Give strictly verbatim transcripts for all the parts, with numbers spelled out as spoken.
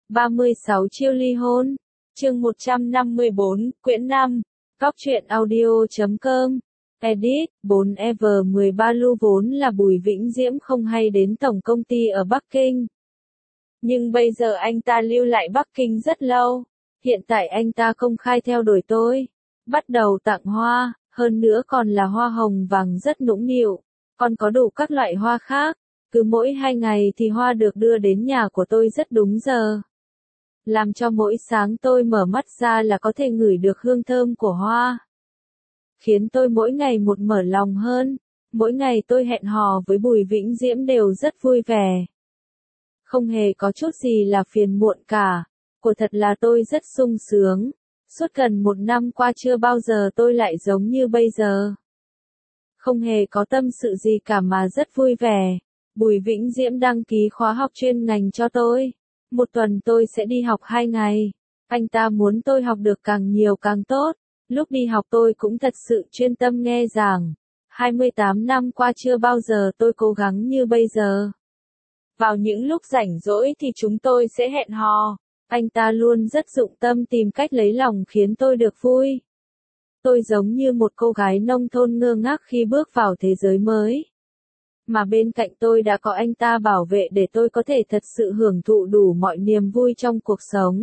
ba mươi sáu chiêu ly hôn. Chương một trăm năm mươi bốn, quyển năm. Góc truyện audio chấm com. Edit, bốn Ever mười ba Lu vốn là Bùi Vĩnh Diễm không hay đến tổng công ty ở Bắc Kinh. Nhưng bây giờ anh ta lưu lại Bắc Kinh rất lâu. Hiện tại anh ta công khai theo đuổi tôi. Bắt đầu tặng hoa, hơn nữa còn là hoa hồng vàng rất nũng nịu. Còn có đủ các loại hoa khác. Cứ mỗi hai ngày thì hoa được đưa đến nhà của tôi rất đúng giờ. Làm cho mỗi sáng tôi mở mắt ra là có thể ngửi được hương thơm của hoa. Khiến tôi mỗi ngày một mở lòng hơn. Mỗi ngày tôi hẹn hò với Bùi Vĩnh Diễm đều rất vui vẻ. Không hề có chút gì là phiền muộn cả. Quả thật là tôi rất sung sướng. Suốt gần một năm qua chưa bao giờ tôi lại giống như bây giờ. Không hề có tâm sự gì cả mà rất vui vẻ. Bùi Vĩnh Diễm đăng ký khóa học chuyên ngành cho tôi. Một tuần tôi sẽ đi học hai ngày. Anh ta muốn tôi học được càng nhiều càng tốt. Lúc đi học tôi cũng thật sự chuyên tâm nghe giảng. hai mươi tám năm qua chưa bao giờ tôi cố gắng như bây giờ. Vào những lúc rảnh rỗi thì chúng tôi sẽ hẹn hò. Anh ta luôn rất dụng tâm tìm cách lấy lòng khiến tôi được vui. Tôi giống như một cô gái nông thôn ngơ ngác khi bước vào thế giới mới. Mà bên cạnh tôi đã có anh ta bảo vệ để tôi có thể thật sự hưởng thụ đủ mọi niềm vui trong cuộc sống.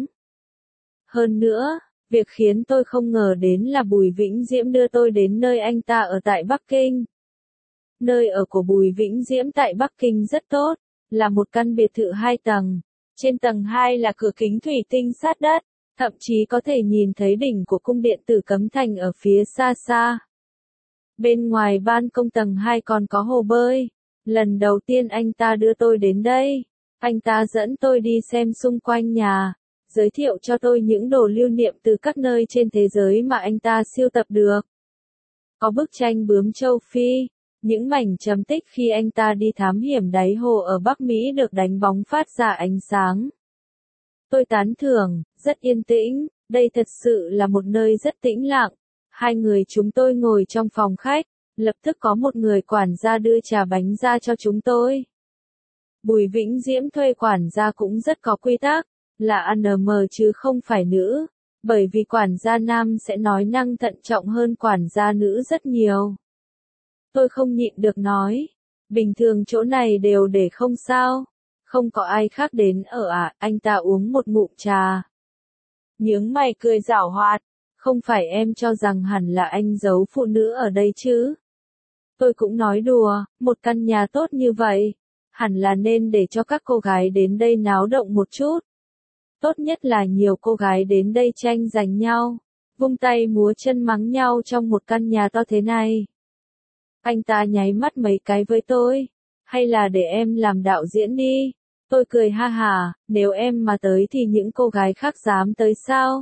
Hơn nữa, việc khiến tôi không ngờ đến là Bùi Vĩnh Diễm đưa tôi đến nơi anh ta ở tại Bắc Kinh. Nơi ở của Bùi Vĩnh Diễm tại Bắc Kinh rất tốt, là một căn biệt thự hai tầng. Trên tầng hai là cửa kính thủy tinh sát đất, thậm chí có thể nhìn thấy đỉnh của cung điện Tử Cấm Thành ở phía xa xa. Bên ngoài ban công tầng hai còn có hồ bơi. Lần đầu tiên anh ta đưa tôi đến đây, anh ta dẫn tôi đi xem xung quanh nhà, giới thiệu cho tôi những đồ lưu niệm từ các nơi trên thế giới mà anh ta sưu tập được. Có bức tranh bướm châu Phi, những mảnh trầm tích khi anh ta đi thám hiểm đáy hồ ở Bắc Mỹ được đánh bóng phát ra ánh sáng. Tôi tán thưởng, rất yên tĩnh, đây thật sự là một nơi rất tĩnh lặng. Hai người chúng tôi ngồi trong phòng khách. Lập tức có một người quản gia đưa trà bánh ra cho chúng tôi. Bùi Vĩnh Diễm thuê quản gia cũng rất có quy tắc, là a en em chứ không phải nữ, bởi vì quản gia nam sẽ nói năng thận trọng hơn quản gia nữ rất nhiều. Tôi không nhịn được nói, bình thường chỗ này đều để không sao, không có ai khác đến ở à, anh ta uống một ngụm trà. Nhướng mày cười giảo hoạt, không phải em cho rằng hẳn là anh giấu phụ nữ ở đây chứ? Tôi cũng nói đùa, một căn nhà tốt như vậy, hẳn là nên để cho các cô gái đến đây náo động một chút. Tốt nhất là nhiều cô gái đến đây tranh giành nhau, vung tay múa chân mắng nhau trong một căn nhà to thế này. Anh ta nháy mắt mấy cái với tôi, hay là để em làm đạo diễn đi. Tôi cười ha hà, nếu em mà tới thì những cô gái khác dám tới sao?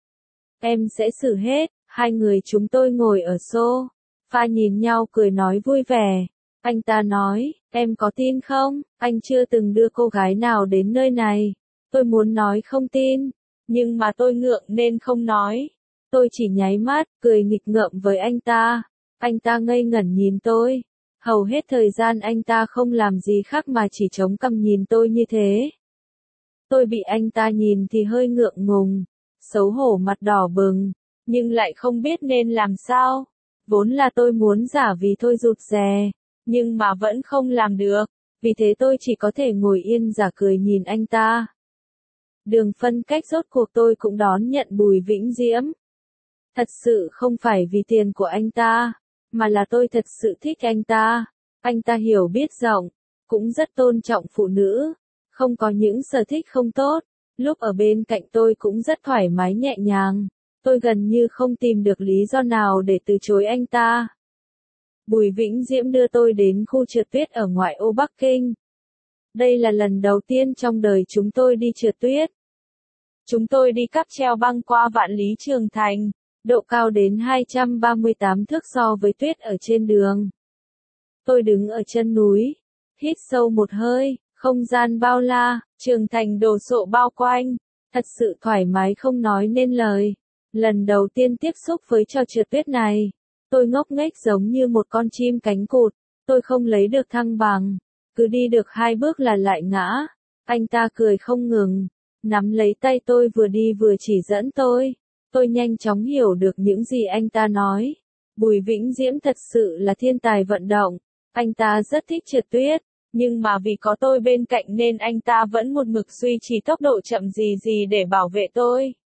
Em sẽ xử hết. Hai người chúng tôi ngồi ở xô pha nhìn nhau cười nói vui vẻ. Anh ta nói, em có tin không, anh chưa từng đưa cô gái nào đến nơi này. Tôi muốn nói không tin, nhưng mà tôi ngượng nên không nói. Tôi chỉ nháy mắt, cười nghịch ngợm với anh ta. Anh ta ngây ngẩn nhìn tôi. Hầu hết thời gian anh ta không làm gì khác mà chỉ chống cằm nhìn tôi như thế. Tôi bị anh ta nhìn thì hơi ngượng ngùng, xấu hổ mặt đỏ bừng, nhưng lại không biết nên làm sao. Vốn là tôi muốn giả vì tôi rụt rè, nhưng mà vẫn không làm được, vì thế tôi chỉ có thể ngồi yên giả cười nhìn anh ta. Đường phân cách rốt cuộc tôi cũng đón nhận Bùi Vĩnh Diễm. Thật sự không phải vì tiền của anh ta, mà là tôi thật sự thích anh ta. Anh ta hiểu biết rộng, cũng rất tôn trọng phụ nữ, không có những sở thích không tốt. Lúc ở bên cạnh tôi cũng rất thoải mái nhẹ nhàng. Tôi gần như không tìm được lý do nào để từ chối anh ta. Bùi Vĩnh Diễm đưa tôi đến khu trượt tuyết ở ngoại ô Bắc Kinh. Đây là lần đầu tiên trong đời chúng tôi đi trượt tuyết. Chúng tôi đi cáp treo băng qua Vạn Lý Trường Thành, độ cao đến hai trăm ba mươi tám thước so với tuyết ở trên đường. Tôi đứng ở chân núi, hít sâu một hơi, không gian bao la, Trường Thành đồ sộ bao quanh, thật sự thoải mái không nói nên lời. Lần đầu tiên tiếp xúc với trò trượt tuyết này, tôi ngốc nghếch giống như một con chim cánh cụt, tôi không lấy được thăng bằng, cứ đi được hai bước là lại ngã. Anh ta cười không ngừng, nắm lấy tay tôi vừa đi vừa chỉ dẫn tôi. Tôi nhanh chóng hiểu được những gì anh ta nói. Bùi Vĩnh Diễm thật sự là thiên tài vận động. Anh ta rất thích trượt tuyết, nhưng mà vì có tôi bên cạnh nên anh ta vẫn một mực duy trì tốc độ chậm gì gì để bảo vệ tôi.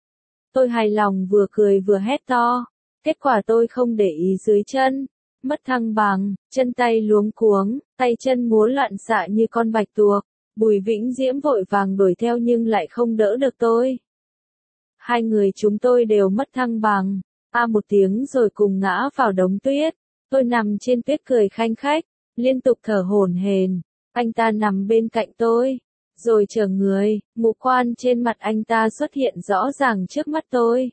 Tôi hài lòng vừa cười vừa hét to. Kết quả tôi không để ý dưới chân. Mất thăng bằng, chân tay luống cuống, tay chân múa loạn xạ như con bạch tuộc. Bùi Vĩnh Diễm vội vàng đuổi theo nhưng lại không đỡ được tôi. Hai người chúng tôi đều mất thăng bằng. A một tiếng rồi cùng ngã vào đống tuyết. Tôi nằm trên tuyết cười khanh khách, liên tục thở hổn hển. Anh ta nằm bên cạnh tôi, rồi trở người, ngũ quan trên mặt anh ta xuất hiện rõ ràng trước mắt tôi.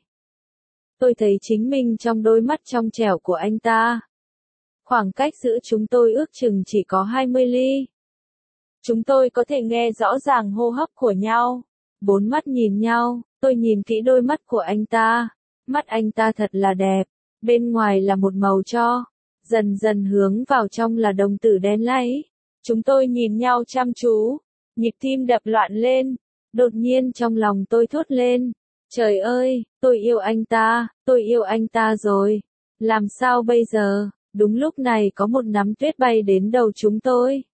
Tôi thấy chính mình trong đôi mắt trong trẻo của anh ta. Khoảng cách giữa chúng tôi ước chừng chỉ có hai mươi ly. Chúng tôi có thể nghe rõ ràng hô hấp của nhau. Bốn mắt nhìn nhau, tôi nhìn kỹ đôi mắt của anh ta. Mắt anh ta thật là đẹp, bên ngoài là một màu tro, dần dần hướng vào trong là đồng tử đen láy. Chúng tôi nhìn nhau chăm chú, nhịp tim đập loạn lên. Đột nhiên trong lòng tôi thốt lên, trời ơi, tôi yêu anh ta, tôi yêu anh ta rồi. Làm sao bây giờ? Đúng lúc này có một nắm tuyết bay đến đầu chúng tôi.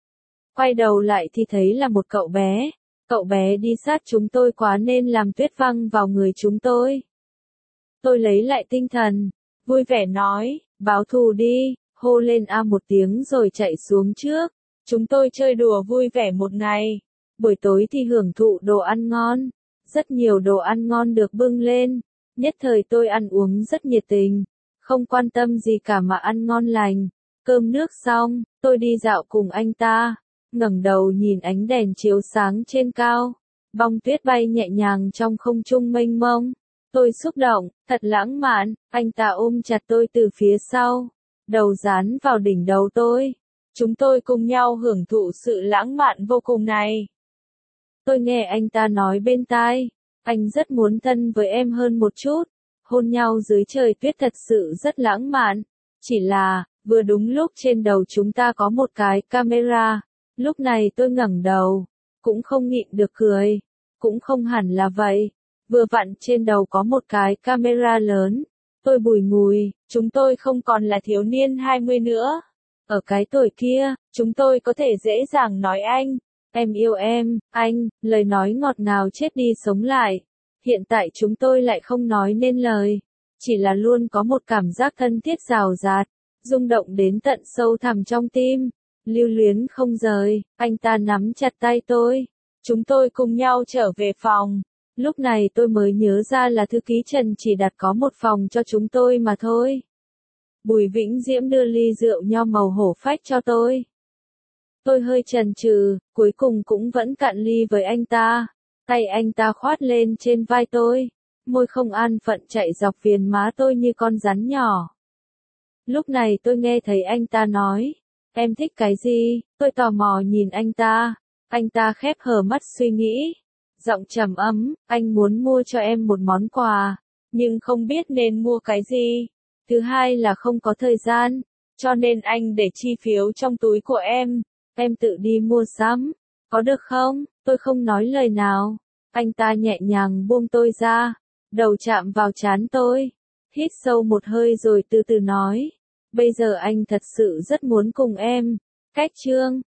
Quay đầu lại thì thấy là một cậu bé. Cậu bé đi sát chúng tôi quá nên làm tuyết văng vào người chúng tôi. Tôi lấy lại tinh thần, vui vẻ nói, báo thù đi, hô lên a một tiếng rồi chạy xuống trước. Chúng tôi chơi đùa vui vẻ một ngày. Buổi tối thì hưởng thụ đồ ăn ngon. Rất nhiều đồ ăn ngon được bưng lên. Nhất thời tôi ăn uống rất nhiệt tình. Không quan tâm gì cả mà ăn ngon lành. Cơm nước xong, tôi đi dạo cùng anh ta. Ngẩng đầu nhìn ánh đèn chiếu sáng trên cao. Bông tuyết bay nhẹ nhàng trong không trung mênh mông. Tôi xúc động, thật lãng mạn. Anh ta ôm chặt tôi từ phía sau. Đầu dán vào đỉnh đầu tôi. Chúng tôi cùng nhau hưởng thụ sự lãng mạn vô cùng này. Tôi nghe anh ta nói bên tai. Anh rất muốn thân với em hơn một chút. Hôn nhau dưới trời tuyết thật sự rất lãng mạn. Chỉ là, vừa đúng lúc trên đầu chúng ta có một cái camera. Lúc này tôi ngẩng đầu. Cũng không nhịn được cười. Cũng không hẳn là vậy. Vừa vặn trên đầu có một cái camera lớn. Tôi bùi ngùi, chúng tôi không còn là thiếu niên hai mươi nữa. Ở cái tuổi kia, chúng tôi có thể dễ dàng nói anh, em yêu em, anh, lời nói ngọt ngào chết đi sống lại. Hiện tại chúng tôi lại không nói nên lời. Chỉ là luôn có một cảm giác thân thiết rào rạt, rung động đến tận sâu thẳm trong tim. Lưu luyến không rời, anh ta nắm chặt tay tôi. Chúng tôi cùng nhau trở về phòng. Lúc này tôi mới nhớ ra là thư ký Trần chỉ đặt có một phòng cho chúng tôi mà thôi. Bùi Vĩnh Diễm đưa ly rượu nho màu hổ phách cho tôi. Tôi hơi chần chừ, cuối cùng cũng vẫn cạn ly với anh ta. Tay anh ta khoát lên trên vai tôi. Môi không an phận chạy dọc viền má tôi như con rắn nhỏ. Lúc này tôi nghe thấy anh ta nói. Em thích cái gì? Tôi tò mò nhìn anh ta. Anh ta khép hờ mắt suy nghĩ. Giọng trầm ấm, anh muốn mua cho em một món quà. Nhưng không biết nên mua cái gì. Thứ hai là không có thời gian. Cho nên anh để chi phiếu trong túi của em. Em tự đi mua sắm. Có được không? Tôi không nói lời nào. Anh ta nhẹ nhàng buông tôi ra. Đầu chạm vào trán tôi. Hít sâu một hơi rồi từ từ nói. Bây giờ anh thật sự rất muốn cùng em. Cách chương.